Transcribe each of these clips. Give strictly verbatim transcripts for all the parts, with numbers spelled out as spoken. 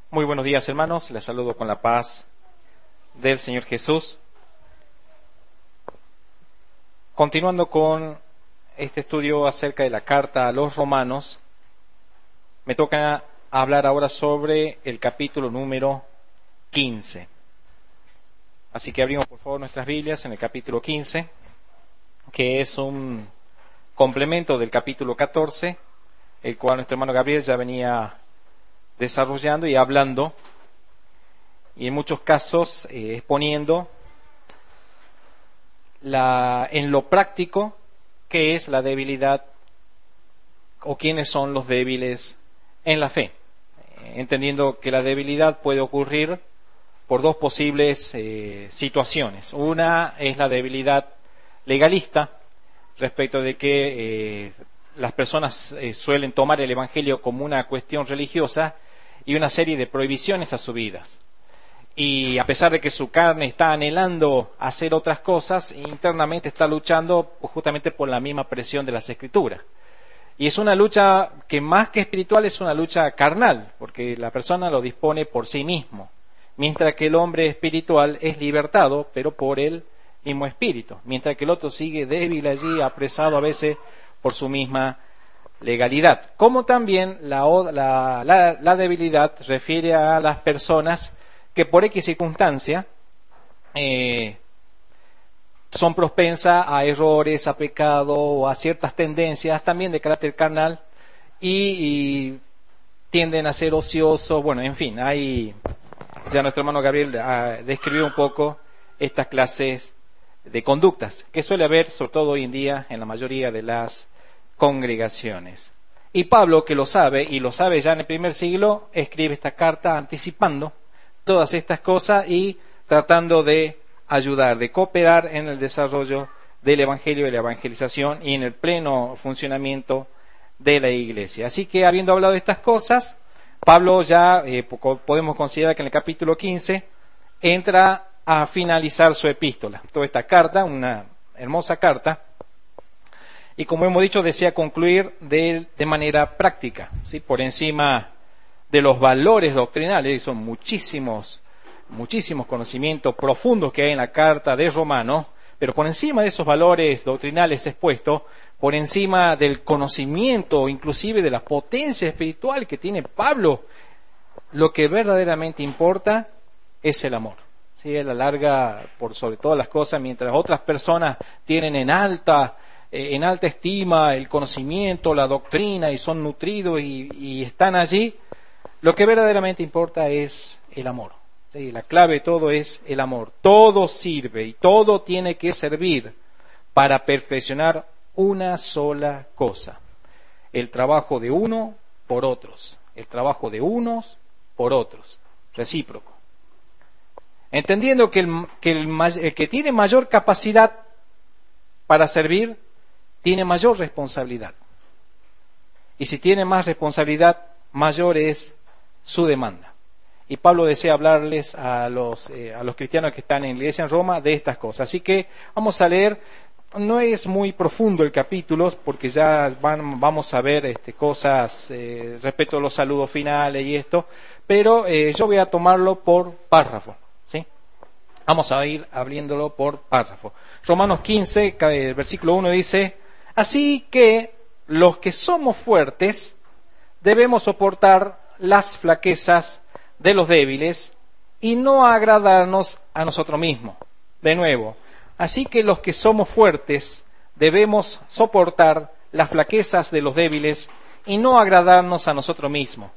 Muy buenos días, hermanos. Les saludo con la paz del Señor Jesús. Continuando con este estudio acerca de la carta a los romanos, me toca hablar ahora sobre el capítulo número quince. Así que abrimos por favor nuestras Biblias en el capítulo quince, que es un complemento del capítulo catorce, el cual nuestro hermano Gabriel ya venía desarrollando y hablando, y en muchos casos eh, exponiendo la, en lo práctico qué es la debilidad o quiénes son los débiles en la fe, eh, entendiendo que la debilidad puede ocurrir por dos posibles eh, situaciones. Una es la debilidad legalista, respecto de que eh, las personas eh, suelen tomar el Evangelio como una cuestión religiosa y una serie de prohibiciones a sus vidas. Y a pesar de que su carne está anhelando hacer otras cosas, internamente está luchando justamente por la misma presión de las Escrituras. Y es una lucha que más que espiritual es una lucha carnal, porque la persona lo dispone por sí mismo, mientras que el hombre espiritual es libertado, pero por el mismo espíritu, mientras que el otro sigue débil allí, apresado a veces por su misma legalidad. Como también la, la, la, la debilidad refiere a las personas que por X circunstancia eh, son propensas a errores, a pecado o a ciertas tendencias también de carácter carnal y, y tienden a ser ociosos. Bueno, en fin, hay, ya nuestro hermano Gabriel ah, describió un poco estas clases de conductas que suele haber, sobre todo hoy en día, en la mayoría de las congregaciones. Y Pablo, que lo sabe, y lo sabe ya en el primer siglo, escribe esta carta anticipando todas estas cosas y tratando de ayudar, de cooperar en el desarrollo del Evangelio y la evangelización y en el pleno funcionamiento de la Iglesia. Así que, habiendo hablado de estas cosas, Pablo ya eh, podemos considerar que en el capítulo quince entra a finalizar su epístola. Toda esta carta, una hermosa carta, y como hemos dicho, desea concluir de, de manera práctica, ¿sí? Por encima de los valores doctrinales, y son muchísimos, muchísimos conocimientos profundos que hay en la carta de Romanos, pero por encima de esos valores doctrinales expuestos, por encima del conocimiento, inclusive de la potencia espiritual que tiene Pablo, lo que verdaderamente importa es el amor. ¿Sí? Él alarga por sobre todas las cosas, mientras otras personas tienen en alta en alta estima el conocimiento, la doctrina, y son nutridos y, y están allí, lo que verdaderamente importa es el amor. ¿Sí? La clave de todo es el amor. Todo sirve y todo tiene que servir para perfeccionar una sola cosa: el trabajo de uno por otros, el trabajo de unos por otros, recíproco. Entendiendo que el que, el, el que tiene mayor capacidad para servir tiene mayor responsabilidad. Y si tiene más responsabilidad, mayor es su demanda. Y Pablo desea hablarles a los, eh, a los cristianos que están en la iglesia en Roma de estas cosas. Así que vamos a leer. No es muy profundo el capítulo, porque ya van, vamos a ver este, cosas eh, respecto a los saludos finales y esto, pero eh, yo voy a tomarlo por párrafo, ¿sí? Vamos a ir abriéndolo por párrafo. Romanos quince, el versículo uno dice: así que los que somos fuertes debemos soportar las flaquezas de los débiles y no agradarnos a nosotros mismos. De nuevo, así que los que somos fuertes debemos soportar las flaquezas de los débiles y no agradarnos a nosotros mismos.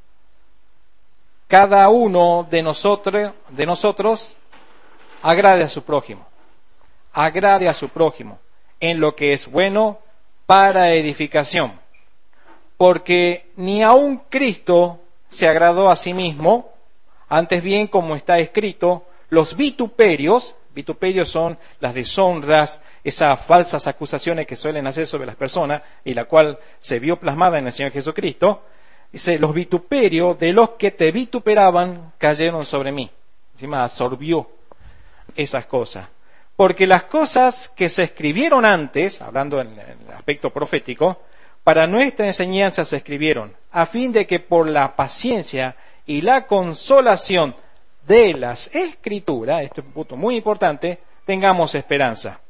Cada uno de nosotros, de nosotros agrade a su prójimo, agrade a su prójimo en lo que es bueno para edificación, porque ni aun Cristo se agradó a sí mismo, antes bien, como está escrito, los vituperios, vituperios son las deshonras, esas falsas acusaciones que suelen hacer sobre las personas y la cual se vio plasmada en el Señor Jesucristo, dice: los vituperios de los que te vituperaban cayeron sobre mí. Encima absorbió esas cosas. Porque las cosas que se escribieron antes, hablando en el aspecto profético, para nuestra enseñanza se escribieron, a fin de que por la paciencia y la consolación de las Escrituras, esto es un punto muy importante, tengamos esperanza.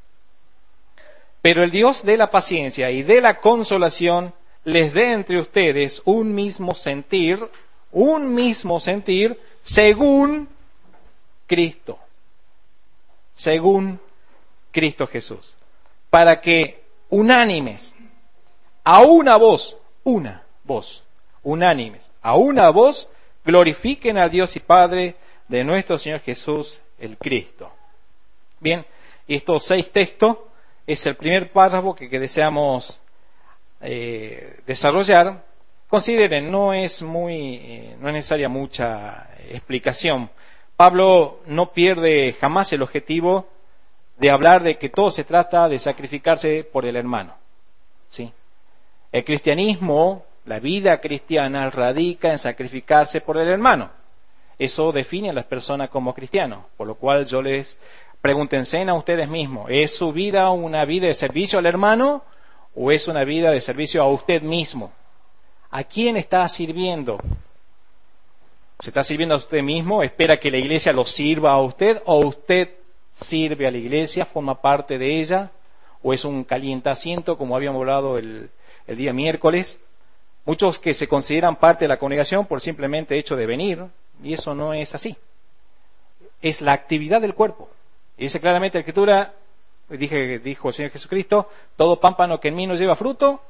Pero el Dios de la paciencia y de la consolación les dé entre ustedes un mismo sentir, un mismo sentir según Cristo, según Cristo Jesús, para que unánimes, a una voz, una voz, unánimes, a una voz, glorifiquen al Dios y Padre de nuestro Señor Jesús, el Cristo. Bien, y estos seis textos es el primer párrafo que, que deseamos eh, desarrollar. Consideren, no es muy, eh, no es necesaria mucha explicación. Pablo no pierde jamás el objetivo de hablar de que todo se trata de sacrificarse por el hermano, ¿sí? El cristianismo, la vida cristiana, radica en sacrificarse por el hermano. Eso define a las personas como cristianos, por lo cual yo les pregúntense a ustedes mismos, ¿es su vida una vida de servicio al hermano o es una vida de servicio a usted mismo? ¿A quién está sirviendo? ¿Se está sirviendo a usted mismo? ¿Espera que la iglesia lo sirva a usted? ¿O usted sirve a la iglesia, forma parte de ella? ¿O es un calientaciento, como habíamos hablado el, el día miércoles? Muchos que se consideran parte de la congregación por simplemente hecho de venir, y eso no es así. Es la actividad del cuerpo. Y dice claramente la Escritura, dije, dijo el Señor Jesucristo, todo pámpano que en mí no lleva fruto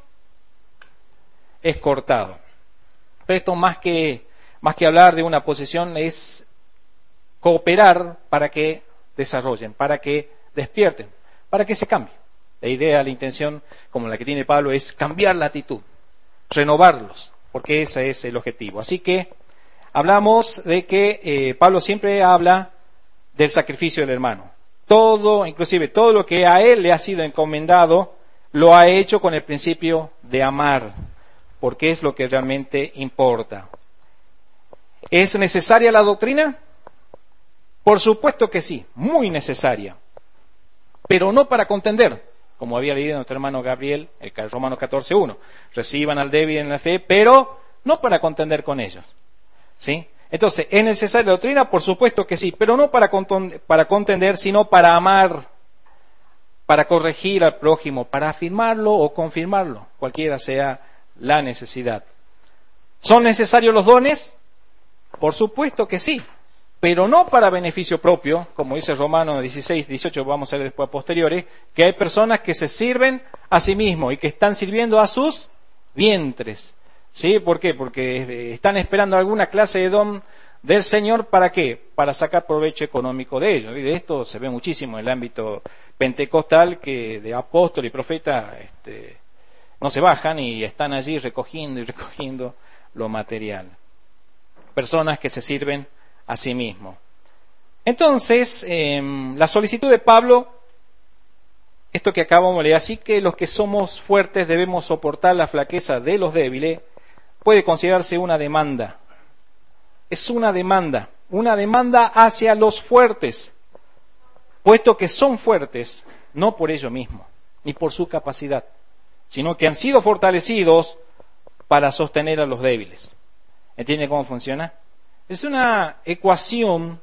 es cortado. Pero esto más que, más que hablar de una posesión es cooperar para que desarrollen, para que despierten, para que se cambie. La idea, la intención, como la que tiene Pablo, es cambiar la actitud, renovarlos, porque ese es el objetivo. Así que hablamos de que eh, Pablo siempre habla del sacrificio del hermano. Todo, inclusive todo lo que a él le ha sido encomendado, lo ha hecho con el principio de amar, porque es lo que realmente importa. ¿Es necesaria la doctrina? Por supuesto que sí, muy necesaria, pero no para contender, como había leído nuestro hermano Gabriel, el Romanos catorce uno. Reciban al débil en la fe, pero no para contender con ellos, ¿sí? Entonces, ¿es necesaria la doctrina? Por supuesto que sí, pero no para, para contender, sino para amar, para corregir al prójimo, para afirmarlo o confirmarlo, cualquiera sea la necesidad. ¿Son necesarios los dones? Por supuesto que sí, pero no para beneficio propio, como dice Romanos dieciséis, dieciocho, vamos a ver después a posteriores, que hay personas que se sirven a sí mismos y que están sirviendo a sus vientres. ¿Sí? ¿Por qué? Porque están esperando alguna clase de don del Señor, ¿para qué? Para sacar provecho económico de ellos. Y de esto se ve muchísimo en el ámbito pentecostal, que de apóstol y profeta este, no se bajan y están allí recogiendo y recogiendo lo material. Personas que se sirven a sí mismos. Entonces, eh, la solicitud de Pablo, esto que acabamos de leer, así que los que somos fuertes debemos soportar la flaqueza de los débiles, puede considerarse una demanda. Es una demanda, una demanda hacia los fuertes, puesto que son fuertes, no por ellos mismos, ni por su capacidad, sino que han sido fortalecidos para sostener a los débiles. ¿Entiende cómo funciona? Es una ecuación,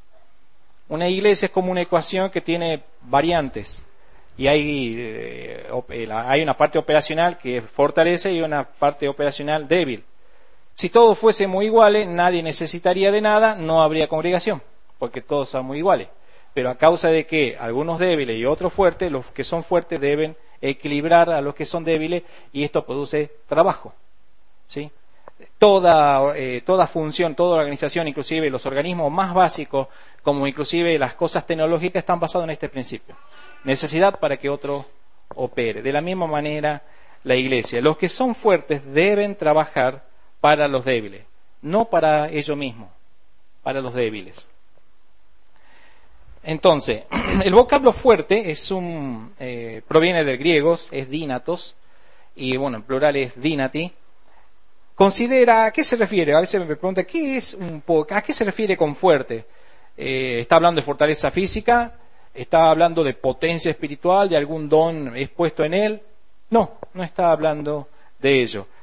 una iglesia es como una ecuación que tiene variantes. Y hay, eh, hay una parte operacional que fortalece y una parte operacional débil. Si todos fuésemos iguales, nadie necesitaría de nada, no habría congregación, porque todos somos iguales. Pero a causa de que algunos débiles y otros fuertes, los que son fuertes deben equilibrar a los que son débiles y esto produce trabajo, ¿sí? Toda, eh, toda función, toda organización, inclusive los organismos más básicos, como inclusive las cosas tecnológicas, están basados en este principio. Necesidad para que otro opere. De la misma manera, la iglesia. Los que son fuertes deben trabajar para los débiles, no para ellos mismos, para los débiles. Entonces, el vocablo fuerte es un eh, proviene del griego, es dinatos, y bueno, en plural es dinati. Considera, ¿a qué se refiere? A veces me pregunta, ¿qué es un po- ¿a qué se refiere con fuerte? Eh, ¿Está hablando de fortaleza física? ¿Está hablando de potencia espiritual, de algún don expuesto en él? No, no está hablando de ello.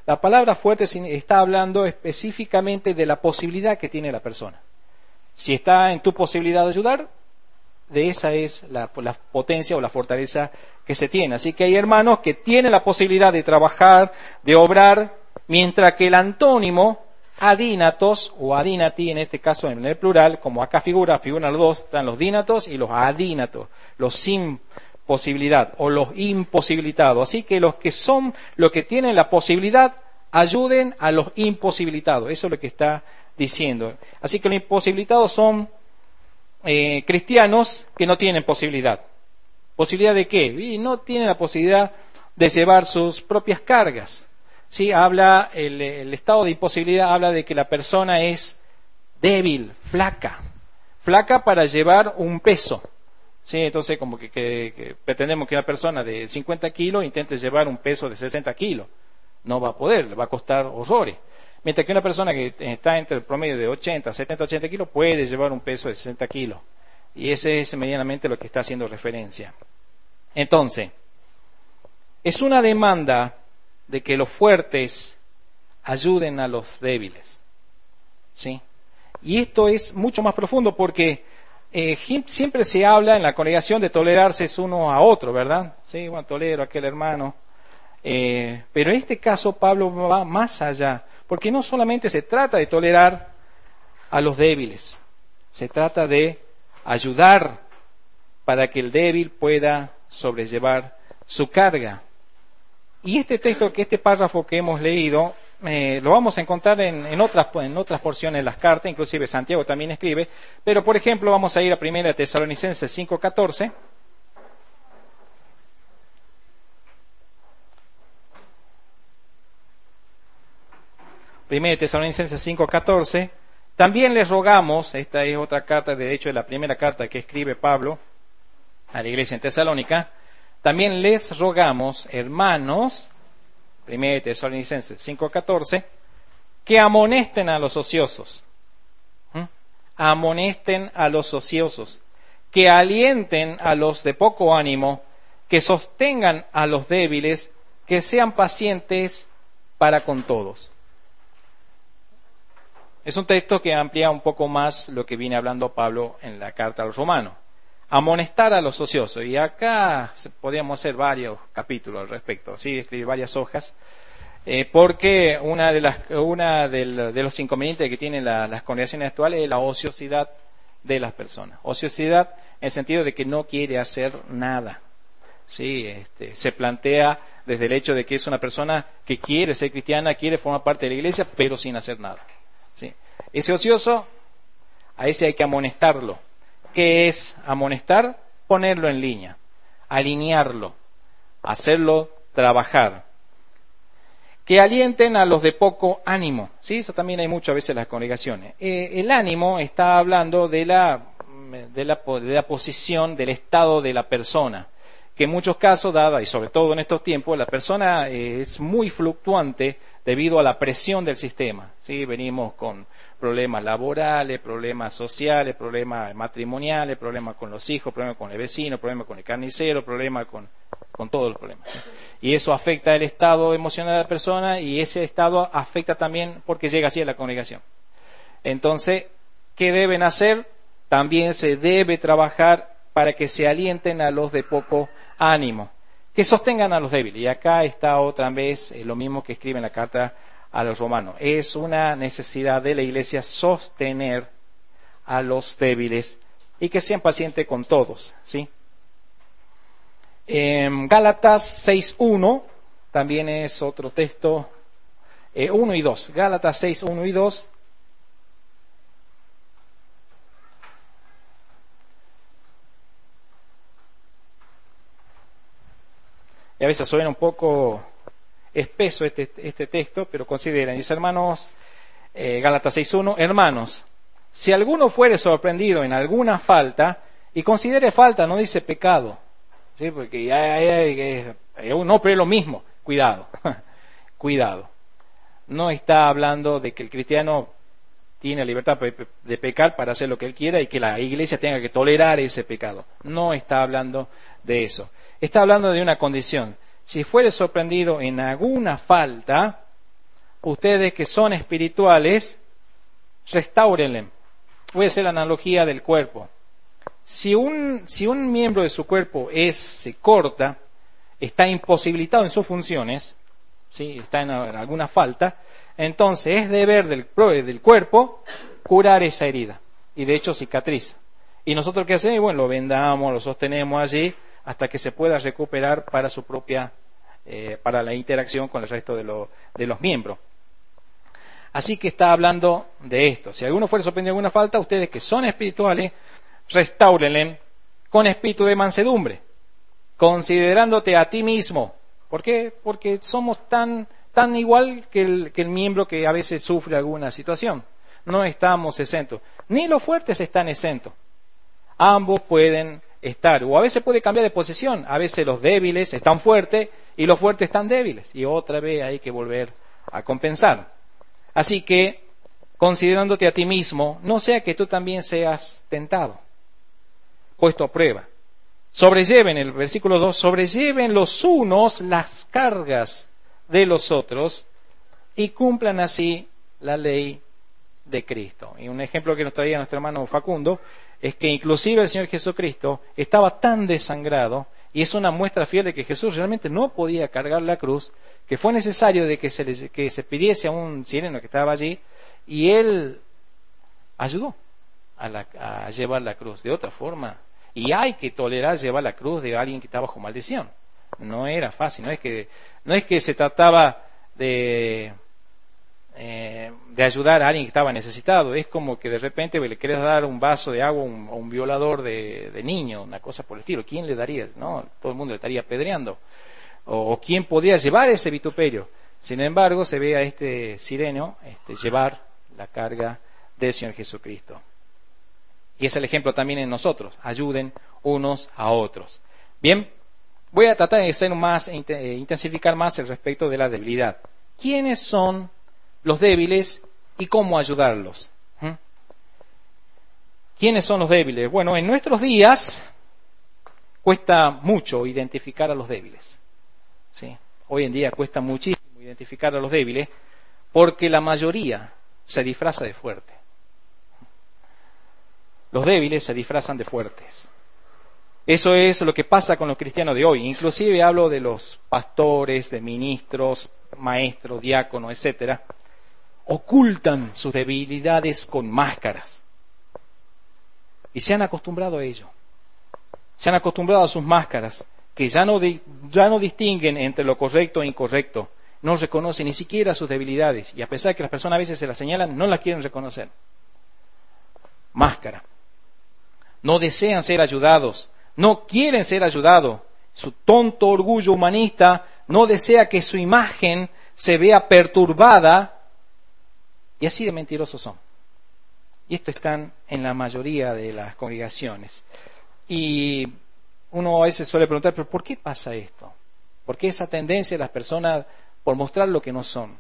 La palabra fuerte está hablando específicamente de la posibilidad que tiene la persona. Si está en tu posibilidad de ayudar, de esa es la, la potencia o la fortaleza que se tiene. Así que hay hermanos que tienen la posibilidad de trabajar, de obrar, mientras que el antónimo, adínatos, o adínati, en este caso en el plural, como acá figura, figuran los dos, están los dínatos y los adínatos, los sin posibilidad o los imposibilitados. Así que los que son, los que tienen la posibilidad, ayuden a los imposibilitados. Eso es lo que está diciendo. Así que los imposibilitados son eh, cristianos que no tienen posibilidad. ¿Posibilidad de qué? Y no tienen la posibilidad de llevar sus propias cargas. Sí, habla el, el estado de imposibilidad habla de que la persona es débil, flaca, flaca para llevar un peso. Sí, entonces como que, que, que pretendemos que una persona de cincuenta kilos intente llevar un peso de sesenta kilos. No va a poder, le va a costar horrores. Mientras que una persona que está entre el promedio de ochenta, setenta, ochenta kilos puede llevar un peso de sesenta kilos. Y ese es medianamente lo que está haciendo referencia. Entonces, es una demanda de que los fuertes ayuden a los débiles. ¿Sí? Y esto es mucho más profundo porque eh, siempre se habla en la congregación de tolerarse uno a otro, ¿verdad? Sí, bueno, tolero a aquel hermano. Eh, pero en este caso Pablo va más allá, porque no solamente se trata de tolerar a los débiles, se trata de ayudar para que el débil pueda sobrellevar su carga. Y este texto, que este párrafo que hemos leído, eh, lo vamos a encontrar en, en, otras, en otras porciones de las cartas, inclusive Santiago también escribe, pero por ejemplo vamos a ir a primera Tesalonicenses cinco catorce. primera Tesalonicenses cinco catorce. También les rogamos, esta es otra carta, de hecho es la primera carta que escribe Pablo a la iglesia en Tesalónica. También les rogamos, hermanos, primera Tesalonicenses cinco catorce, que amonesten a los ociosos. ¿Mm? Amonesten a los ociosos, que alienten a los de poco ánimo, que sostengan a los débiles, que sean pacientes para con todos. Es un texto que amplía un poco más lo que viene hablando Pablo en la carta a los romanos. Amonestar a los ociosos. Y acá podríamos hacer varios capítulos al respecto, ¿sí? Escribir varias hojas, eh, porque una de las una del, de los inconvenientes que tienen la, las congregaciones actuales es la ociosidad de las personas. Ociosidad en el sentido de que no quiere hacer nada. Sí, este, se plantea desde el hecho de que es una persona que quiere ser cristiana, quiere formar parte de la iglesia, pero sin hacer nada. ¿Sí? Ese ocioso, a ese hay que amonestarlo. ¿Qué es amonestar? Ponerlo en línea, alinearlo, hacerlo trabajar. Que alienten a los de poco ánimo. ¿Sí? Eso también hay muchas veces en las congregaciones. Eh, el ánimo está hablando de la, de, la, de la posición, del estado de la persona. Que en muchos casos, dada, y sobre todo en estos tiempos, la persona eh, es muy fluctuante debido a la presión del sistema. ¿Sí? Venimos con problemas laborales, problemas sociales, problemas matrimoniales, problemas con los hijos, problemas con el vecino, problemas con el carnicero, problemas con, con todos los problemas. ¿Sí? Y eso afecta el estado emocional de la persona y ese estado afecta también porque llega así a la congregación. Entonces, ¿qué deben hacer? También se debe trabajar para que se alienten a los de poco ánimo, que sostengan a los débiles. Y acá está otra vez eh, lo mismo que escribe en la carta a los romanos. Es una necesidad de la iglesia sostener a los débiles y que sean pacientes con todos, ¿sí? En Gálatas seis uno también es otro texto, eh, uno y dos. Gálatas seis uno y dos. Y a veces suena un poco espeso este, este texto, pero consideren, dice hermanos, eh, Gálatas seis uno, hermanos, si alguno fuere sorprendido en alguna falta, y considere falta, no dice pecado, ¿sí? Porque ya, ya, ya, ya, no, pero es lo mismo, cuidado, cuidado. No está hablando de que el cristiano tiene libertad de pecar para hacer lo que él quiera y que la iglesia tenga que tolerar ese pecado. No está hablando de eso. Está hablando de una condición. Si fuere sorprendido en alguna falta, ustedes que son espirituales, restáurenle. Voy a hacer la analogía del cuerpo. Si un, si un miembro de su cuerpo es, se corta, está imposibilitado en sus funciones, ¿sí? Está en alguna falta, entonces es deber del, del cuerpo curar esa herida. Y de hecho cicatriza. Y nosotros, ¿qué hacemos? Bueno, lo vendamos, lo sostenemos allí hasta que se pueda recuperar para su propia, eh, para la interacción con el resto de, lo, de los miembros. Así que está hablando de esto. Si alguno fuera sorprendido de alguna falta, ustedes que son espirituales, restáurenle con espíritu de mansedumbre, considerándote a ti mismo. ¿Por qué? Porque somos tan, tan igual que el, que el miembro que a veces sufre alguna situación. No estamos exentos. Ni los fuertes están exentos. Ambos pueden estar, o a veces puede cambiar de posición. A veces los débiles están fuertes y los fuertes están débiles. Y otra vez hay que volver a compensar. Así que, considerándote a ti mismo, no sea que tú también seas tentado, puesto a prueba. Sobrelleven, el versículo dos, sobrelleven los unos las cargas de los otros y cumplan así la ley de Cristo. Y un ejemplo que nos traía nuestro hermano Facundo es que inclusive el Señor Jesucristo estaba tan desangrado, y es una muestra fiel de que Jesús realmente no podía cargar la cruz, que fue necesario de que se, le, que se pidiese a un sireno que estaba allí, y él ayudó a, la, a llevar la cruz. De otra forma, y hay que tolerar llevar la cruz de alguien que está bajo maldición. No era fácil, no es que, no es que se trataba de, eh, de ayudar a alguien que estaba necesitado. Es como que de repente le querés dar un vaso de agua a un, a un violador de, de niño, una cosa por el estilo. ¿Quién le daría? No, todo el mundo le estaría apedreando. O, o quién podría llevar ese vituperio. Sin embargo, se ve a este sireno este, llevar la carga del Señor Jesucristo. Y es el ejemplo también en nosotros. Ayuden unos a otros. Bien, voy a tratar de ser más, intensificar más el respecto de la debilidad. ¿Quiénes son los débiles y cómo ayudarlos? ¿Mm? ¿Quiénes son los débiles? Bueno, en nuestros días cuesta mucho identificar a los débiles. ¿Sí? Hoy en día cuesta muchísimo identificar a los débiles porque la mayoría se disfraza de fuerte. Los débiles se disfrazan de fuertes. Eso es lo que pasa con los cristianos de hoy. Inclusive hablo de los pastores, de ministros, maestros, diáconos, etcétera. Ocultan sus debilidades con máscaras. Y se han acostumbrado a ello. Se han acostumbrado a sus máscaras, que ya no, di, ya no distinguen entre lo correcto e incorrecto. No reconocen ni siquiera sus debilidades. Y a pesar de que las personas a veces se las señalan, no las quieren reconocer. Máscara. No desean ser ayudados. No quieren ser ayudados. Su tonto orgullo humanista no desea que su imagen se vea perturbada. Y así de mentirosos son. Y esto están en la mayoría de las congregaciones. Y uno a veces suele preguntar, ¿pero por qué pasa esto? ¿Por qué esa tendencia de las personas por mostrar lo que no son?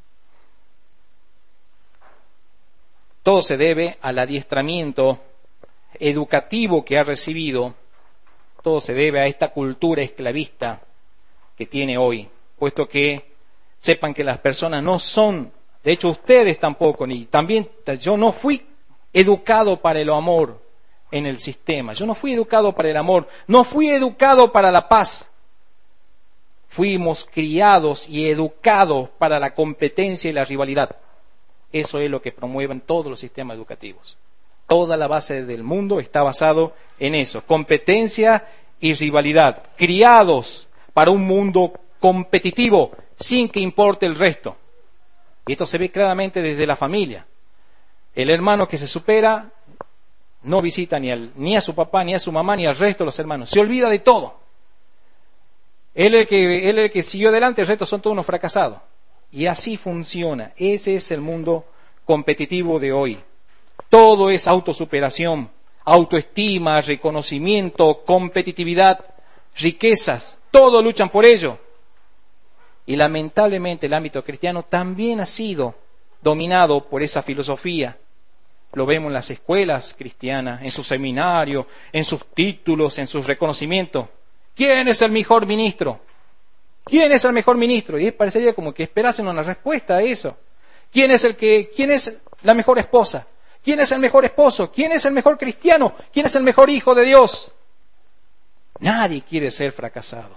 Todo se debe al adiestramiento educativo que ha recibido. Todo se debe a esta cultura esclavista que tiene hoy, puesto que sepan que las personas no son, de hecho ustedes tampoco, ni también yo no fui educado para el amor en el sistema, yo no fui educado para el amor, no fui educado para la paz. Fuimos criados y educados para la competencia y la rivalidad. Eso es lo que promueven todos los sistemas educativos. Toda la base del mundo está basado en eso, competencia y rivalidad. Criados para un mundo competitivo, sin que importe el resto. Y esto se ve claramente desde la familia. El hermano que se supera no visita ni, al, ni a su papá, ni a su mamá, ni al resto de los hermanos. Se olvida de todo. Él es el que, él es el que siguió adelante, el resto son todos unos fracasados. Y así funciona. Ese es el mundo competitivo de hoy. Todo es autosuperación, autoestima, reconocimiento, competitividad, riquezas. Todos luchan por ello. Y lamentablemente el ámbito cristiano también ha sido dominado por esa filosofía. Lo vemos en las escuelas cristianas, en sus seminarios, en sus títulos, en sus reconocimientos. ¿Quién es el mejor ministro? ¿Quién es el mejor ministro? Y parecería como que esperasen una respuesta a eso. ¿Quién es el que, quién es la mejor esposa? ¿Quién es el mejor esposo? ¿Quién es el mejor cristiano? ¿Quién es el mejor hijo de Dios? Nadie quiere ser fracasado.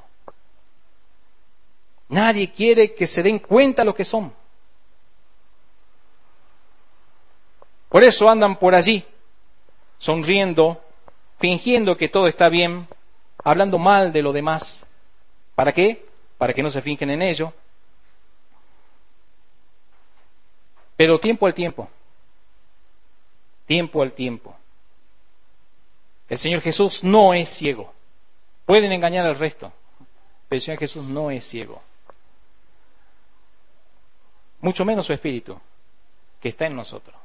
Nadie quiere que se den cuenta lo que son. Por eso andan por allí, sonriendo, fingiendo que todo está bien, hablando mal de lo demás. ¿Para qué? Para que no se fijen en ello. Pero tiempo al tiempo. Tiempo al tiempo. El Señor Jesús no es ciego. Pueden engañar al resto, pero el Señor Jesús no es ciego. Mucho menos su Espíritu, que está en nosotros.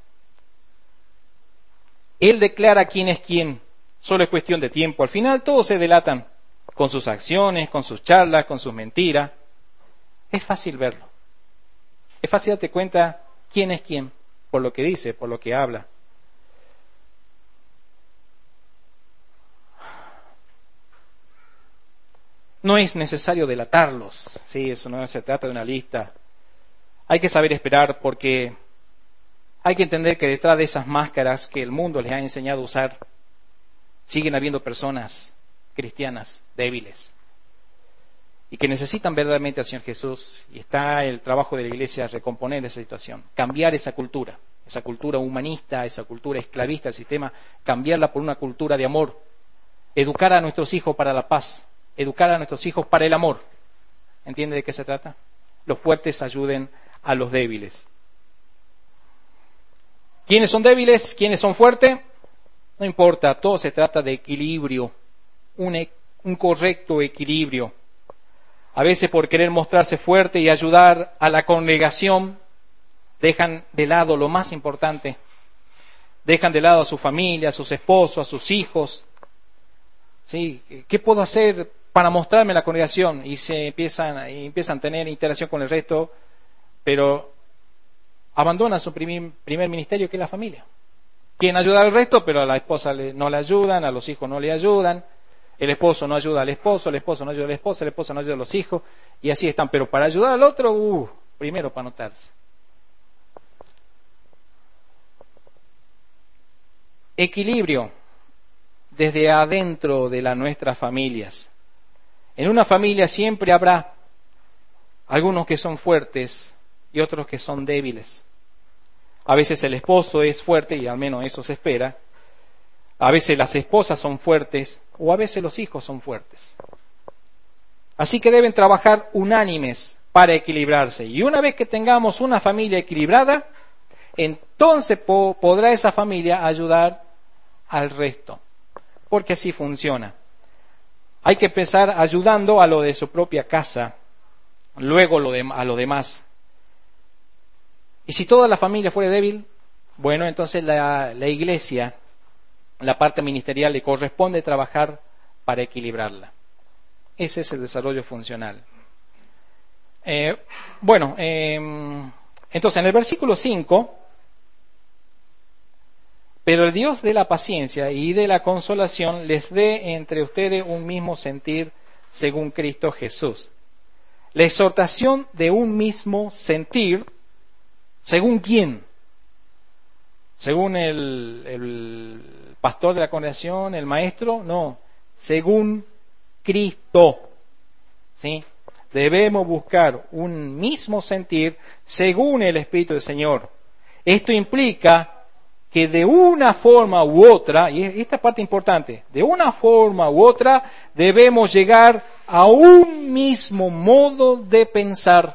Él declara quién es quién. Solo es cuestión de tiempo. Al final todos se delatan con sus acciones, con sus charlas, con sus mentiras. Es fácil verlo. Es fácil darte cuenta quién es quién, por lo que dice, por lo que habla. No es necesario delatarlos. Sí, eso no se trata de una lista. Hay que saber esperar porque hay que entender que detrás de esas máscaras que el mundo les ha enseñado a usar, siguen habiendo personas cristianas débiles y que necesitan verdaderamente al Señor Jesús. Y está el trabajo de la iglesia recomponer esa situación, cambiar esa cultura, esa cultura humanista, esa cultura esclavista del sistema, cambiarla por una cultura de amor, educar a nuestros hijos para la paz, educar a nuestros hijos para el amor. ¿Entiende de qué se trata? Los fuertes ayuden a los débiles. ¿Quiénes son débiles? ¿Quiénes son fuertes? No importa, todo se trata de equilibrio, un, e- un correcto equilibrio. A veces por querer mostrarse fuerte y ayudar a la congregación, dejan de lado lo más importante. Dejan de lado a su familia, a sus esposos, a sus hijos. ¿Sí? ¿Qué puedo hacer para mostrarme a la congregación? Y se empiezan, y empiezan a tener interacción con el resto, pero abandonan su primer, primer ministerio, que es la familia. Quieren ayudar al resto, pero a la esposa le, no le ayudan, a los hijos no le ayudan, el esposo no ayuda al esposo, el esposo no ayuda a la esposa, el esposo no ayuda a los hijos, y así están. Pero para ayudar al otro, uh, primero para anotarse. Equilibrio desde adentro de la, nuestras familias. En una familia siempre habrá algunos que son fuertes y otros que son débiles. A veces el esposo es fuerte, y al menos eso se espera. A veces las esposas son fuertes, o a veces los hijos son fuertes. Así que deben trabajar unánimes para equilibrarse. Y una vez que tengamos una familia equilibrada, entonces po- podrá esa familia ayudar al resto. Porque así funciona. Hay que empezar ayudando a lo de su propia casa, luego lo de, a lo demás. Y si toda la familia fuera débil, bueno, entonces la, la iglesia, la parte ministerial, le corresponde trabajar para equilibrarla. Ese es el desarrollo funcional. Eh, bueno, eh, entonces en el versículo cinco, pero el Dios de la paciencia y de la consolación les dé entre ustedes un mismo sentir según Cristo Jesús. La exhortación de un mismo sentir, ¿según quién? ¿Según el, el pastor de la congregación, el maestro? No, según Cristo. ¿Sí? Debemos buscar un mismo sentir según el Espíritu del Señor. Esto implica que de una forma u otra, y esta parte importante, de una forma u otra debemos llegar a un mismo modo de pensar,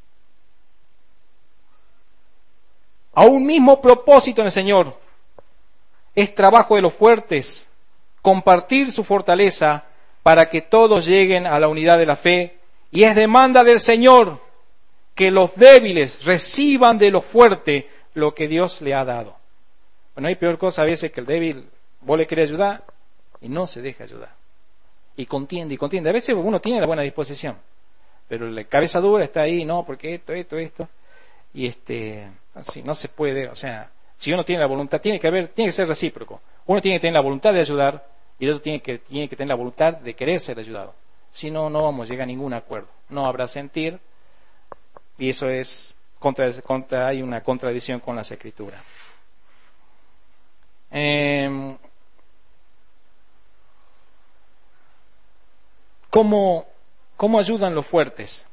a un mismo propósito en el Señor. Es trabajo de los fuertes compartir su fortaleza para que todos lleguen a la unidad de la fe, y es demanda del Señor que los débiles reciban de los fuertes lo que Dios le ha dado. Bueno, hay peor cosa a veces que el débil, vos le querés ayudar y no se deja ayudar. Y contiende y contiende. A veces uno tiene la buena disposición, pero la cabeza dura está ahí, no, porque esto, esto, esto. Y este, así no se puede, o sea, si uno tiene la voluntad, tiene que haber, tiene que ser recíproco. Uno tiene que tener la voluntad de ayudar y el otro tiene que, tiene que tener la voluntad de querer ser ayudado. Si no, no vamos a llegar a ningún acuerdo. No habrá sentir, y eso es, contra, contra, hay una contradicción con las Escrituras. Eh, ¿cómo, ¿Cómo ayudan los fuertes?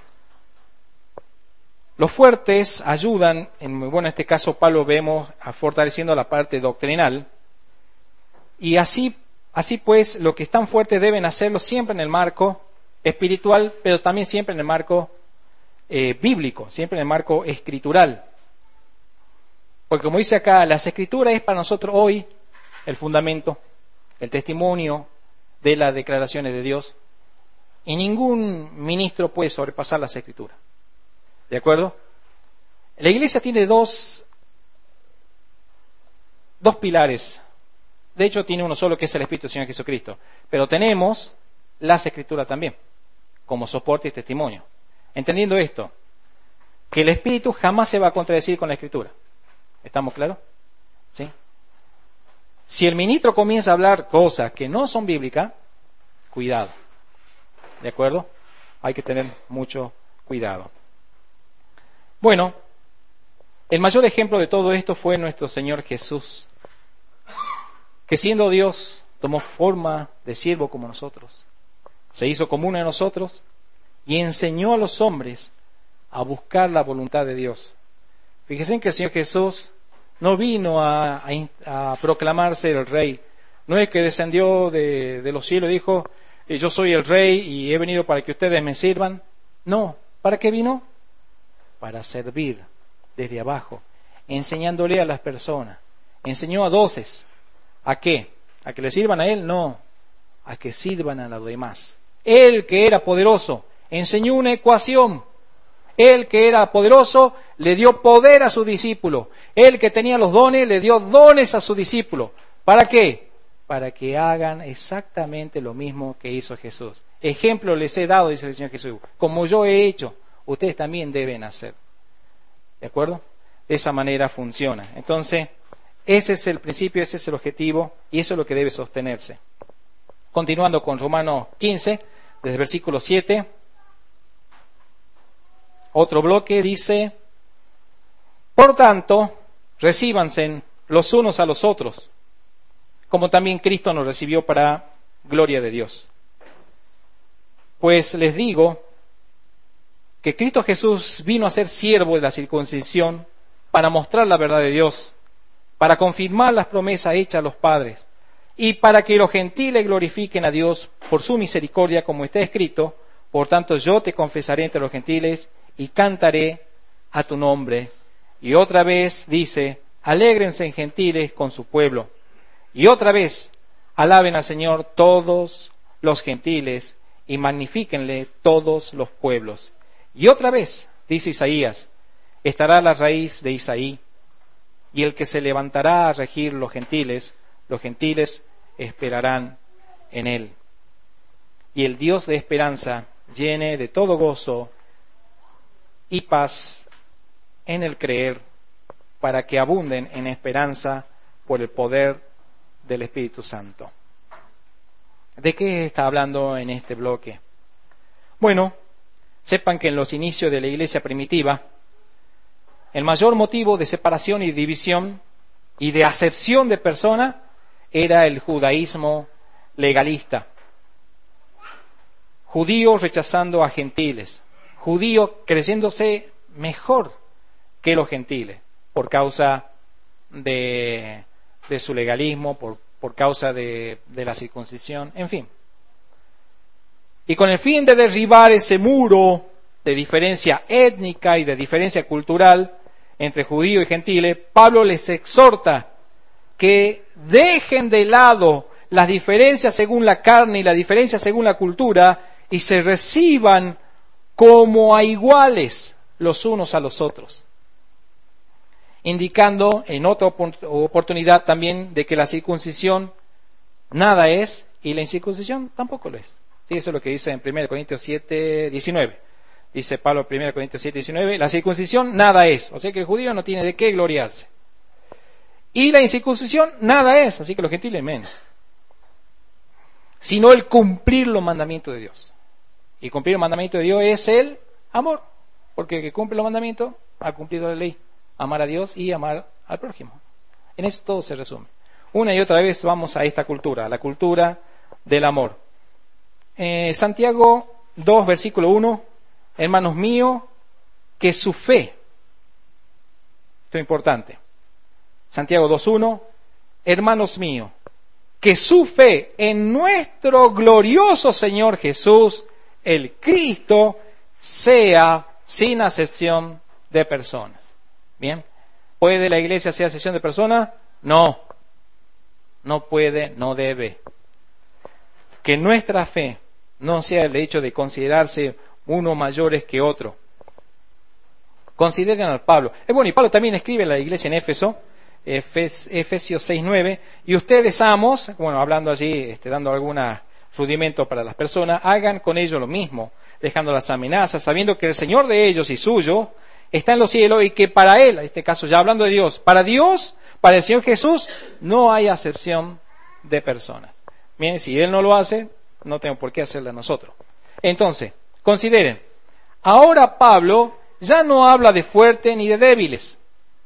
Los fuertes ayudan, en, bueno, en este caso Pablo vemos a fortaleciendo la parte doctrinal, y así, así pues, los que están fuertes deben hacerlo siempre en el marco espiritual, pero también siempre en el marco eh, bíblico, siempre en el marco escritural. Porque como dice acá, las Escrituras es para nosotros hoy el fundamento, el testimonio de las declaraciones de Dios, y ningún ministro puede sobrepasar las Escrituras. ¿De acuerdo? La iglesia tiene dos, dos pilares. De hecho, tiene uno solo, que es el Espíritu del Señor Jesucristo. Pero tenemos las Escrituras también, como soporte y testimonio. Entendiendo esto, que el Espíritu jamás se va a contradecir con la Escritura. ¿Estamos claros? ¿Sí? Si el ministro comienza a hablar cosas que no son bíblicas, cuidado. ¿De acuerdo? Hay que tener mucho cuidado. Bueno, el mayor ejemplo de todo esto fue nuestro Señor Jesús, que siendo Dios tomó forma de siervo como nosotros, se hizo como uno de nosotros y enseñó a los hombres a buscar la voluntad de Dios. Fíjense que el Señor Jesús no vino a, a, a proclamarse el rey, no es que descendió de, de los cielos y dijo, yo soy el rey y he venido para que ustedes me sirvan. No, ¿para qué vino? Para servir desde abajo, enseñándole a las personas. Enseñó a doces. ¿A qué? ¿A que le sirvan a él? No, a que sirvan a los demás. Él que era poderoso, enseñó una ecuación. Él que era poderoso, le dio poder a sus discípulos. Él que tenía los dones, le dio dones a sus discípulos. ¿Para qué? Para que hagan exactamente lo mismo que hizo Jesús. Ejemplo les he dado, dice el Señor Jesús. Como yo he hecho, ustedes también deben hacer. ¿De acuerdo? De esa manera funciona. Entonces, ese es el principio, ese es el objetivo, y eso es lo que debe sostenerse. Continuando con Romanos quince, desde el versículo siete, otro bloque dice, por tanto, recíbanse los unos a los otros, como también Cristo nos recibió para gloria de Dios. Pues les digo que Cristo Jesús vino a ser siervo de la circuncisión para mostrar la verdad de Dios, para confirmar las promesas hechas a los padres, y para que los gentiles glorifiquen a Dios por su misericordia, como está escrito, por tanto yo te confesaré entre los gentiles y cantaré a tu nombre. Y otra vez dice, alégrense en gentiles con su pueblo. Y otra vez, alaben al Señor todos los gentiles y magnifíquenle todos los pueblos. Y otra vez, dice Isaías, estará la raíz de Isaí, y el que se levantará a regir los gentiles, los gentiles esperarán en él. Y el Dios de esperanza llene de todo gozo y paz en el creer, para que abunden en esperanza por el poder del Espíritu Santo. ¿De qué está hablando en este bloque? Bueno, sepan que en los inicios de la iglesia primitiva, el mayor motivo de separación y división y de acepción de personas era el judaísmo legalista. Judíos rechazando a gentiles, judíos creyéndose mejor que los gentiles por causa de, de su legalismo, por, por causa de, de la circuncisión, en fin. Y con el fin de derribar ese muro de diferencia étnica y de diferencia cultural entre judíos y gentiles, Pablo les exhorta que dejen de lado las diferencias según la carne y las diferencias según la cultura y se reciban como a iguales los unos a los otros, indicando en otra oportunidad también de que la circuncisión nada es y la incircuncisión tampoco lo es. Sí, eso es lo que dice en primera Corintios siete, diecinueve. Dice Pablo en primera Corintios siete, diecinueve, la circuncisión nada es, o sea que el judío no tiene de qué gloriarse. Y la incircuncisión nada es, así que los gentiles menos. sino el cumplir los mandamientos de Dios. Y cumplir el mandamiento de Dios es el amor, porque el que cumple los mandamientos ha cumplido la ley, amar a Dios y amar al prójimo. En eso todo se resume. Una y otra vez vamos a esta cultura, a la cultura del amor. Eh, Santiago dos, versículo uno, hermanos míos, que su fe, esto es importante, Santiago dos uno, hermanos míos, que su fe en nuestro glorioso Señor Jesús, el Cristo, sea sin acepción de personas. Bien, ¿puede la iglesia ser acepción de personas? No, no puede, no debe. Que nuestra fe no sea el hecho de considerarse uno mayores que otro. Consideren al Pablo. Es bueno, y Pablo también escribe a la iglesia en Éfeso, Efesios seis nueve, y ustedes, amos, bueno, hablando allí, este, dando algunos rudimentos para las personas, hagan con ellos lo mismo, dejando las amenazas, sabiendo que el Señor de ellos y suyo está en los cielos y que para Él, en este caso ya hablando de Dios, para Dios, para el Señor Jesús, no hay acepción de personas. Bien, si Él no lo hace, no tengo por qué hacerlo nosotros. Entonces, consideren, ahora Pablo ya no habla de fuertes ni de débiles,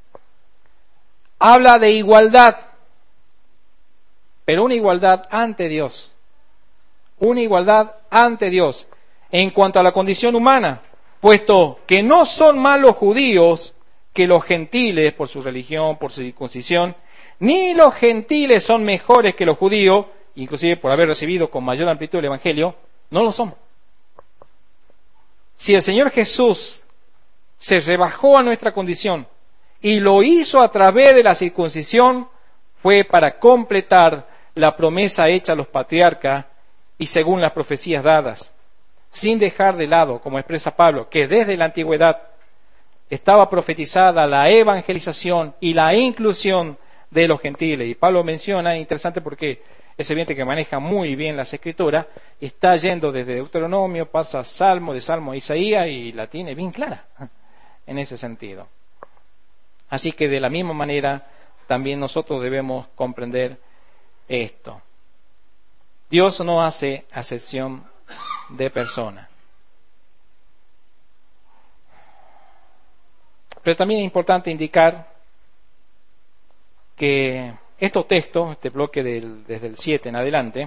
habla de igualdad, pero una igualdad ante Dios, una igualdad ante Dios en cuanto a la condición humana, puesto que no son más los judíos que los gentiles por su religión, por su circuncisión, ni los gentiles son mejores que los judíos, inclusive por haber recibido con mayor amplitud el Evangelio, no lo son. Si el Señor Jesús se rebajó a nuestra condición y lo hizo a través de la circuncisión, fue para completar la promesa hecha a los patriarcas y según las profecías dadas, sin dejar de lado, como expresa Pablo, que desde la antigüedad estaba profetizada la evangelización y la inclusión de los gentiles. Y Pablo menciona, interesante porque es evidente que maneja muy bien las escrituras, está yendo desde Deuteronomio, pasa a Salmo, de Salmo a Isaías y la tiene bien clara en ese sentido. Así que de la misma manera también nosotros debemos comprender esto. Dios no hace acepción de personas. Pero también es importante indicar que estos textos, este bloque del, desde el siete en adelante,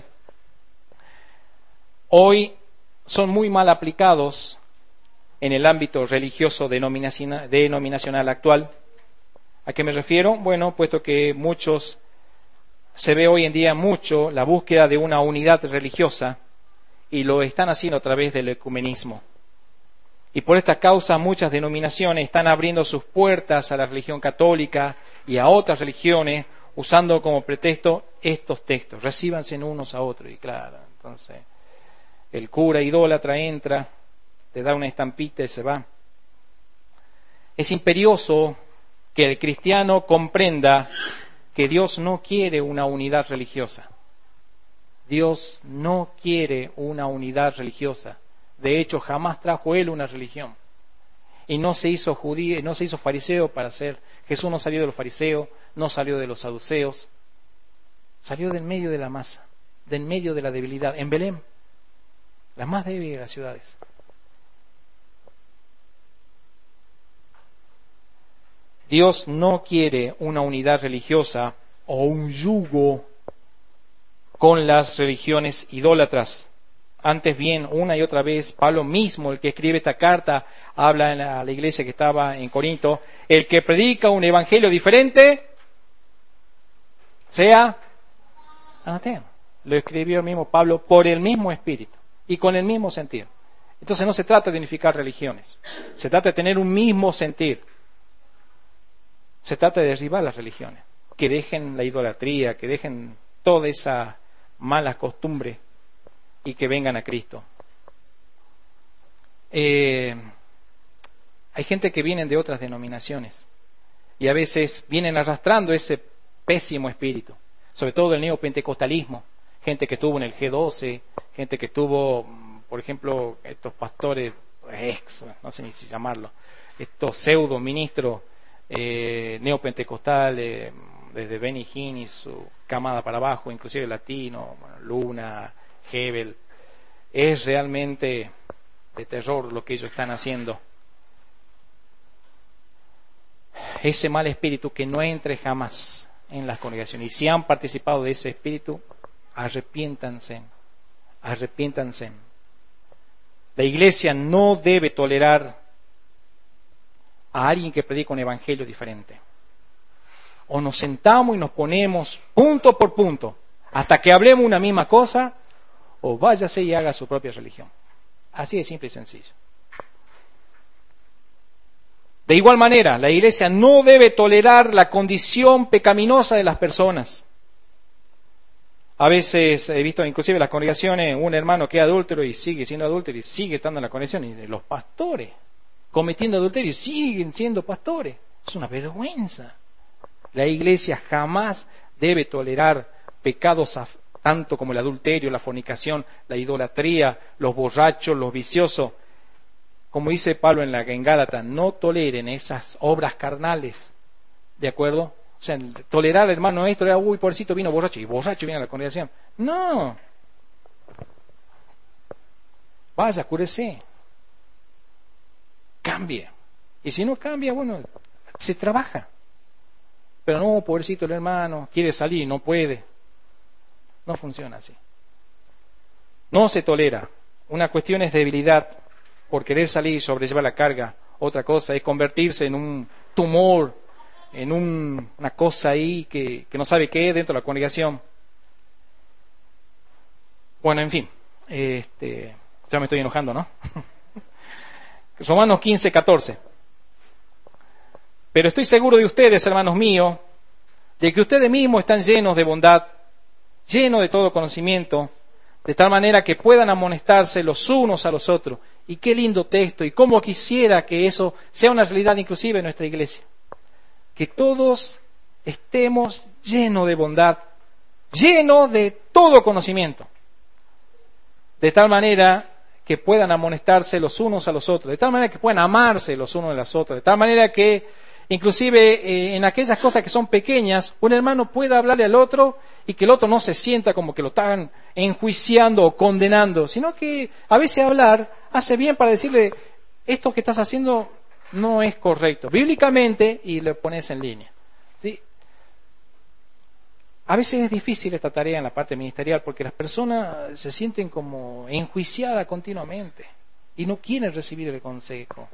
hoy son muy mal aplicados en el ámbito religioso denominacional, denominacional actual. ¿A qué me refiero? Bueno, puesto que muchos, se ve hoy en día mucho la búsqueda de una unidad religiosa y lo están haciendo a través del ecumenismo. Y por esta causa muchas denominaciones están abriendo sus puertas a la religión católica y a otras religiones usando como pretexto estos textos. Recíbanse unos a otros. Y claro, entonces el cura idólatra entra, te da una estampita y se va. Es imperioso que el cristiano comprenda que Dios no quiere una unidad religiosa. Dios no quiere una unidad religiosa. De hecho, jamás trajo Él una religión. Y no se hizo judío, no se hizo fariseo para ser. Jesús no salió de los fariseos, no salió de los saduceos. Salió del medio de la masa, del medio de la debilidad, en Belén, la más débil de las ciudades. Dios no quiere una unidad religiosa o un yugo con las religiones idólatras. Antes bien, una y otra vez, Pablo mismo, el que escribe esta carta, habla a la iglesia que estaba en Corinto, el que predica un evangelio diferente, sea anatema. Lo escribió el mismo Pablo por el mismo espíritu y con el mismo sentir. Entonces no se trata de unificar religiones, se trata de tener un mismo sentir. Se trata de derribar las religiones, que dejen la idolatría, que dejen toda esa mala costumbre y que vengan a Cristo. Eh, hay gente que vienen de otras denominaciones y a veces vienen arrastrando ese pésimo espíritu, sobre todo el neopentecostalismo, gente que estuvo en el G doce, gente que estuvo, por ejemplo, estos pastores ex, no sé ni si llamarlo, estos pseudo ministros eh, neopentecostales, eh, desde Benny Hinn y su camada para abajo, inclusive latino, bueno, Luna, Hebel. Es realmente de terror lo que ellos están haciendo. Ese mal espíritu que no entre jamás en las congregaciones. Y si han participado de ese espíritu, arrepiéntanse, arrepiéntanse. La iglesia no debe tolerar a alguien que predica un evangelio diferente. O nos sentamos y nos ponemos punto por punto hasta que hablemos una misma cosa, o váyase y haga su propia religión. Así de simple y sencillo. De igual manera, la iglesia no debe tolerar la condición pecaminosa de las personas. A veces he visto inclusive en las congregaciones un hermano que es adúltero y sigue siendo adúltero y sigue estando en la congregación, y los pastores cometiendo adulterio siguen siendo pastores. Es una vergüenza. La iglesia jamás debe tolerar pecados tanto como el adulterio, la fornicación, la idolatría, los borrachos, los viciosos. Como dice Pablo en la en Gálatas, no toleren esas obras carnales. ¿De acuerdo? O sea, tolerar, hermano, esto era, uy, pobrecito, vino borracho, y borracho viene a la congregación. No. Vaya, cúrese. Cambie. Y si no cambia, bueno, se trabaja. Pero no, pobrecito el hermano, quiere salir, no puede. No funciona así. No se tolera. Una cuestión es debilidad por querer salir y sobrellevar la carga. Otra cosa es convertirse en un tumor, en un, una cosa ahí que, que no sabe qué es dentro de la congregación. Bueno, en fin, este, ya me estoy enojando, ¿no? Romanos quince, catorce. Pero estoy seguro de ustedes, hermanos míos, de que ustedes mismos están llenos de bondad, llenos de todo conocimiento, de tal manera que puedan amonestarse los unos a los otros. Y qué lindo texto, y cómo quisiera que eso sea una realidad inclusive en nuestra iglesia. Que todos estemos llenos de bondad, llenos de todo conocimiento, de tal manera que puedan amonestarse los unos a los otros, de tal manera que puedan amarse los unos a los otros, de tal manera que inclusive eh, en aquellas cosas que son pequeñas, un hermano pueda hablarle al otro y que el otro no se sienta como que lo están enjuiciando o condenando, sino que a veces hablar hace bien para decirle, esto que estás haciendo no es correcto, bíblicamente, y lo pones en línea. ¿Sí? A veces es difícil esta tarea en la parte ministerial porque las personas se sienten como enjuiciadas continuamente y no quieren recibir el consejo.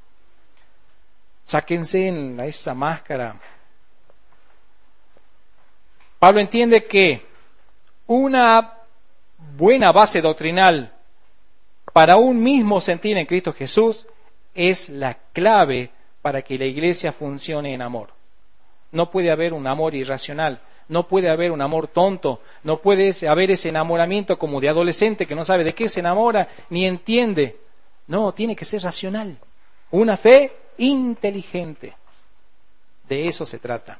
Sáquense en esa máscara. Pablo entiende que una buena base doctrinal para un mismo sentir en Cristo Jesús es la clave para que la iglesia funcione en amor. No puede haber un amor irracional, no puede haber un amor tonto, no puede haber ese enamoramiento como de adolescente que no sabe de qué se enamora ni entiende. No, tiene que ser racional. Una fe inteligente. De eso se trata.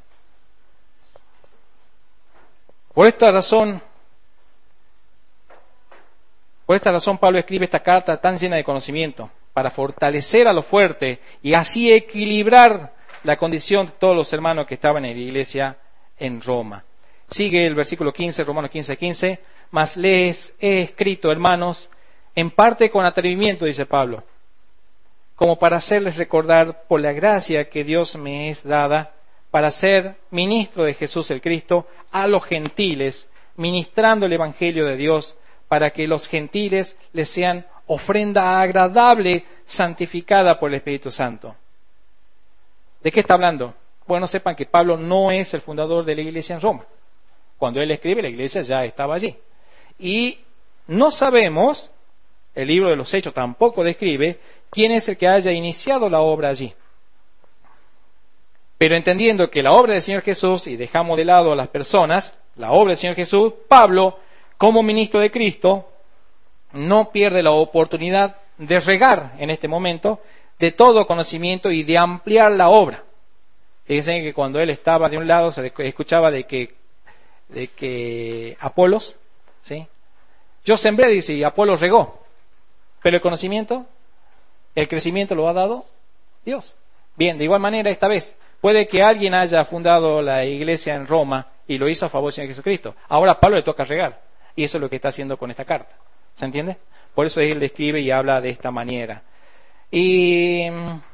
Por esta razón, por esta razón Pablo escribe esta carta tan llena de conocimiento, para fortalecer a los fuertes y así equilibrar la condición de todos los hermanos que estaban en la iglesia en Roma. Sigue el versículo quince, Romanos quince, quince. Mas les he escrito, hermanos, en parte con atrevimiento, dice Pablo, como para hacerles recordar por la gracia que Dios me es dada para ser ministro de Jesús el Cristo a los gentiles, ministrando el Evangelio de Dios, para que los gentiles les sean ofrenda agradable, santificada por el Espíritu Santo. ¿De qué está hablando? Bueno, sepan que Pablo no es el fundador de la iglesia en Roma. Cuando él escribe, la iglesia ya estaba allí. Y no sabemos, el libro de los Hechos tampoco describe, quién es el que haya iniciado la obra allí. Pero entendiendo que la obra del Señor Jesús, y dejamos de lado a las personas, la obra del Señor Jesús, Pablo, como ministro de Cristo, no pierde la oportunidad de regar en este momento de todo conocimiento y de ampliar la obra. Fíjense que cuando él estaba de un lado se escuchaba de que, de que Apolos, ¿sí? Yo sembré, dice, y Apolos regó, pero el conocimiento, el crecimiento lo ha dado Dios. Bien, de igual manera esta vez, puede que alguien haya fundado la iglesia en Roma y lo hizo a favor del Señor Jesucristo. Ahora a Pablo le toca regar. Y eso es lo que está haciendo con esta carta. ¿Se entiende? Por eso él describe y habla de esta manera. Y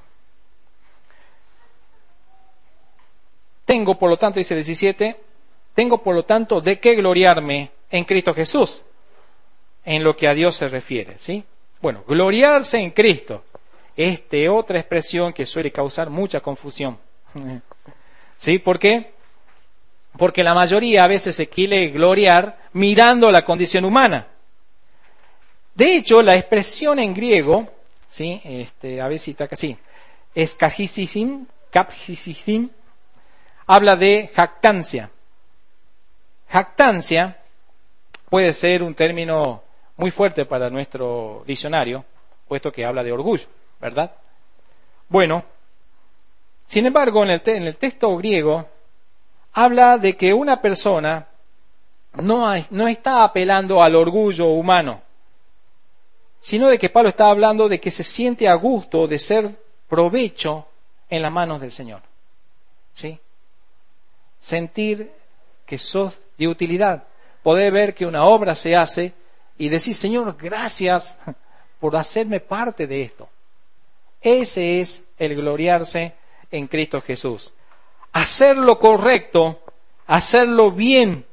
tengo, por lo tanto, dice diecisiete, tengo, por lo tanto, de qué gloriarme en Cristo Jesús, en lo que a Dios se refiere, ¿sí? Bueno, gloriarse en Cristo. Esta otra expresión que suele causar mucha confusión. ¿Sí? ¿Por qué? Porque la mayoría a veces se quiere gloriar mirando la condición humana. De hecho, la expresión en griego, ¿sí? Este, a ver si está así, es kapchisisim, kapchisisim, habla de jactancia. Jactancia puede ser un término muy fuerte para nuestro diccionario, puesto que habla de orgullo, ¿verdad? Bueno, sin embargo, en el, te- en el texto griego habla de que una persona no, hay- no está apelando al orgullo humano, sino de que Pablo está hablando de que se siente a gusto de ser provecho en las manos del Señor. ¿Sí? Sentir que sos de utilidad, poder ver que una obra se hace y decir, Señor, gracias por hacerme parte de esto. Ese es el gloriarse en Cristo Jesús. Hacer lo correcto, hacerlo bien,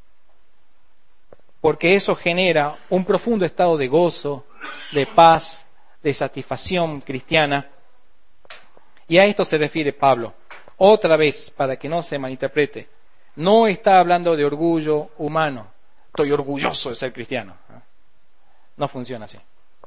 porque eso genera un profundo estado de gozo, de paz, de satisfacción cristiana. Y a esto se refiere Pablo. Otra vez, para que no se malinterprete, no está hablando de orgullo humano. Estoy orgulloso de ser cristiano. No funciona así.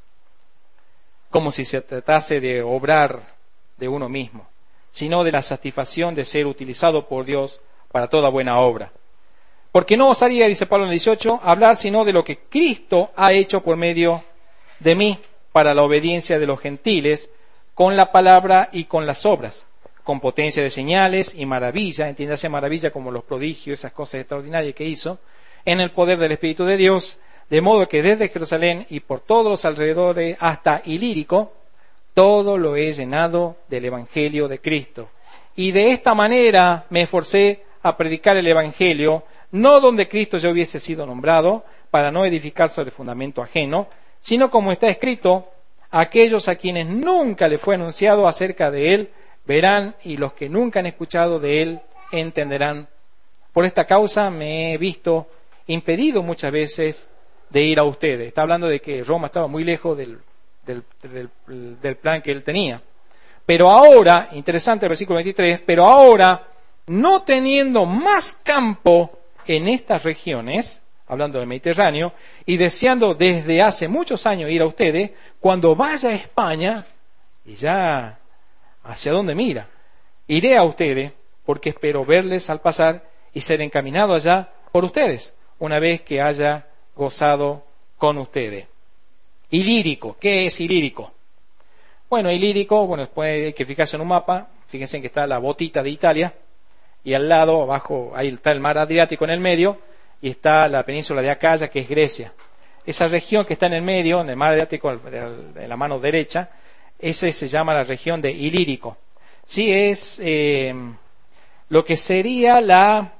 Como si se tratase de obrar de uno mismo, sino de la satisfacción de ser utilizado por Dios para toda buena obra. Porque no osaría, dice Pablo en el dieciocho, hablar sino de lo que Cristo ha hecho por medio de mí para la obediencia de los gentiles, con la palabra y con las obras, con potencia de señales y maravilla, entiéndase maravilla como los prodigios, esas cosas extraordinarias que hizo, en el poder del Espíritu de Dios, de modo que desde Jerusalén y por todos los alrededores hasta Ilírico, todo lo he llenado del Evangelio de Cristo. Y de esta manera me esforcé a predicar el Evangelio, no donde Cristo ya hubiese sido nombrado, para no edificar sobre fundamento ajeno, sino como está escrito, aquellos a quienes nunca le fue anunciado acerca de él, verán, y los que nunca han escuchado de él, entenderán. Por esta causa me he visto impedido muchas veces de ir a ustedes. Está hablando de que Roma estaba muy lejos del, del, del, del plan que él tenía. Pero ahora, interesante el versículo veintitrés, pero ahora, no teniendo más campo en estas regiones, hablando del Mediterráneo, y deseando desde hace muchos años ir a ustedes, cuando vaya a España, y ya hacia dónde mira, iré a ustedes, porque espero verles al pasar y ser encaminado allá por ustedes, una vez que haya gozado con ustedes. Ilírico, ¿qué es Ilírico? Bueno, Ilírico, bueno, después hay que fijarse en un mapa, fíjense que está la botita de Italia, y al lado, abajo, ahí está el mar Adriático en el medio, y está la península de Acaya, que es Grecia. Esa región que está en el medio, en el mar Adriático, en la mano derecha, ese se llama la región de Ilírico. Sí, es eh, lo que sería la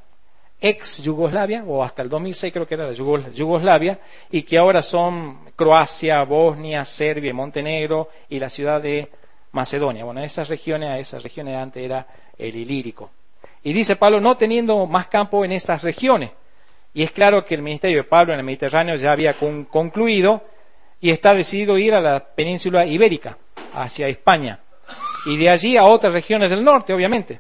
ex Yugoslavia, o hasta el dos mil seis creo que era la Yugoslavia, y que ahora son Croacia, Bosnia, Serbia, Montenegro y la ciudad de Macedonia. Bueno, esas regiones, esas regiones antes era el Ilírico. Y dice Pablo, no teniendo más campo en esas regiones. Y es claro que el ministerio de Pablo en el Mediterráneo ya había con, concluido y está decidido ir a la península ibérica, hacia España. Y de allí a otras regiones del norte, obviamente.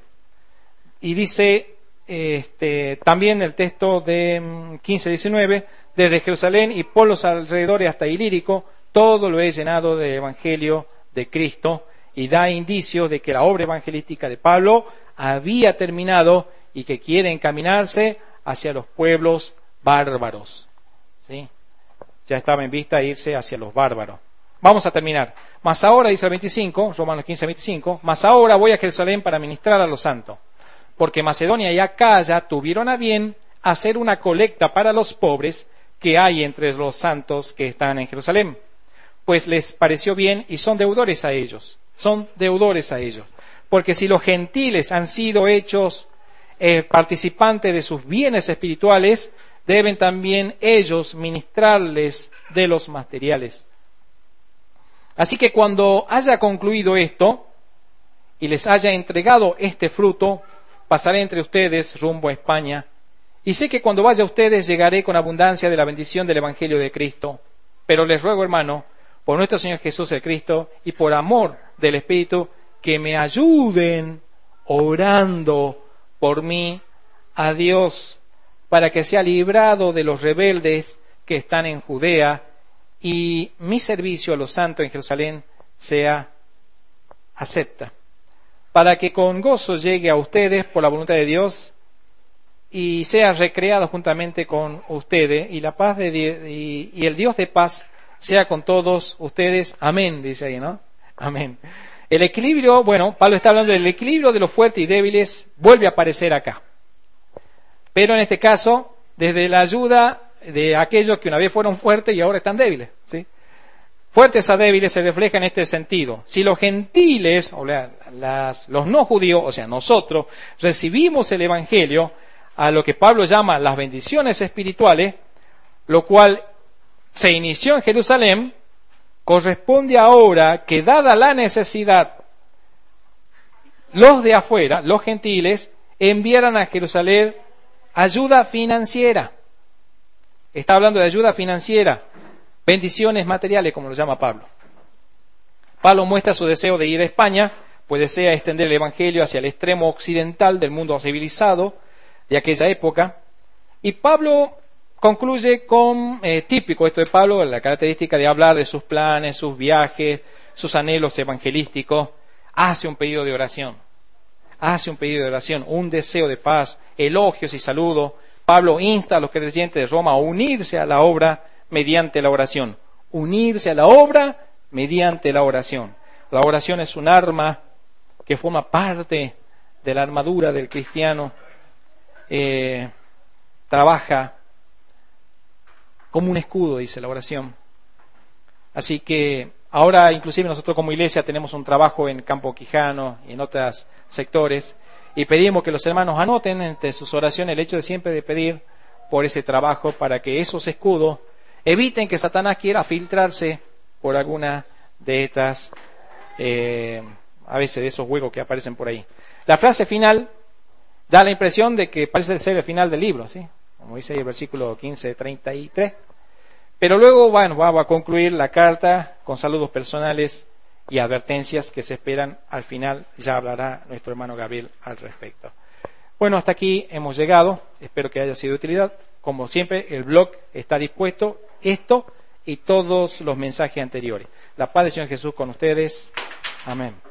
Y dice este, también el texto de quince diecinueve, desde Jerusalén y por los alrededores hasta Ilírico, todo lo he llenado del Evangelio de Cristo, y da indicios de que la obra evangelística de Pablo había terminado y que quiere encaminarse hacia los pueblos bárbaros. ¿Sí? Ya estaba en vista irse hacia los bárbaros. Vamos a terminar. Mas ahora, dice el veinticinco, Romanos quince, veinticinco, mas ahora voy a Jerusalén para ministrar a los santos, porque Macedonia y Acaya tuvieron a bien hacer una colecta para los pobres que hay entre los santos que están en Jerusalén, pues les pareció bien y son deudores a ellos, son deudores a ellos, porque si los gentiles han sido hechos eh, participantes de sus bienes espirituales, deben también ellos ministrarles de los materiales. Así que cuando haya concluido esto y les haya entregado este fruto, pasaré entre ustedes rumbo a España, y sé que cuando vaya a ustedes llegaré con abundancia de la bendición del Evangelio de Cristo. Pero les ruego, hermano, por nuestro Señor Jesús el Cristo y por amor del Espíritu, que me ayuden orando por mí a Dios, para que sea librado de los rebeldes que están en Judea, y mi servicio a los santos en Jerusalén sea acepta, para que con gozo llegue a ustedes por la voluntad de Dios y sea recreado juntamente con ustedes, y la paz de Dios, y, y el Dios de paz sea con todos ustedes. Amén, dice ahí, ¿no? Amén. El equilibrio, bueno, Pablo está hablando del equilibrio de los fuertes y débiles, vuelve a aparecer acá. Pero en este caso, desde la ayuda de aquellos que una vez fueron fuertes y ahora están débiles, ¿sí? Fuertes a débiles se refleja en este sentido. Si los gentiles, o sea, las, los no judíos, o sea, nosotros, recibimos el Evangelio, a lo que Pablo llama las bendiciones espirituales, lo cual se inició en Jerusalén, corresponde ahora que, dada la necesidad, los de afuera, los gentiles, enviaran a Jerusalén ayuda financiera. Está hablando de ayuda financiera, bendiciones materiales, como lo llama Pablo. Pablo muestra su deseo de ir a España, pues desea extender el Evangelio hacia el extremo occidental del mundo civilizado de aquella época. Y Pablo concluye con, eh, típico esto de Pablo, la característica de hablar de sus planes, sus viajes, sus anhelos evangelísticos. Hace un pedido de oración, hace un pedido de oración, un deseo de paz, elogios y saludos. Pablo insta a los creyentes de Roma a unirse a la obra mediante la oración. Unirse a la obra mediante la oración. La oración es un arma que forma parte de la armadura del cristiano. Eh, trabaja como un escudo, dice la oración. Así que ahora inclusive nosotros como iglesia tenemos un trabajo en Campo Quijano y en otros sectores, y pedimos que los hermanos anoten entre sus oraciones el hecho de siempre de pedir por ese trabajo, para que esos escudos eviten que Satanás quiera filtrarse por alguna de estas, eh, a veces de esos huecos que aparecen por ahí. La frase final da la impresión de que parece ser el final del libro, ¿sí? Como dice ahí el versículo quince treinta y tres. Pero luego, bueno, va a concluir la carta con saludos personales y advertencias que se esperan al final. Ya hablará nuestro hermano Gabriel al respecto. Bueno, hasta aquí hemos llegado. Espero que haya sido de utilidad. Como siempre, el blog está dispuesto, esto y todos los mensajes anteriores. La paz del Señor Jesús con ustedes. Amén.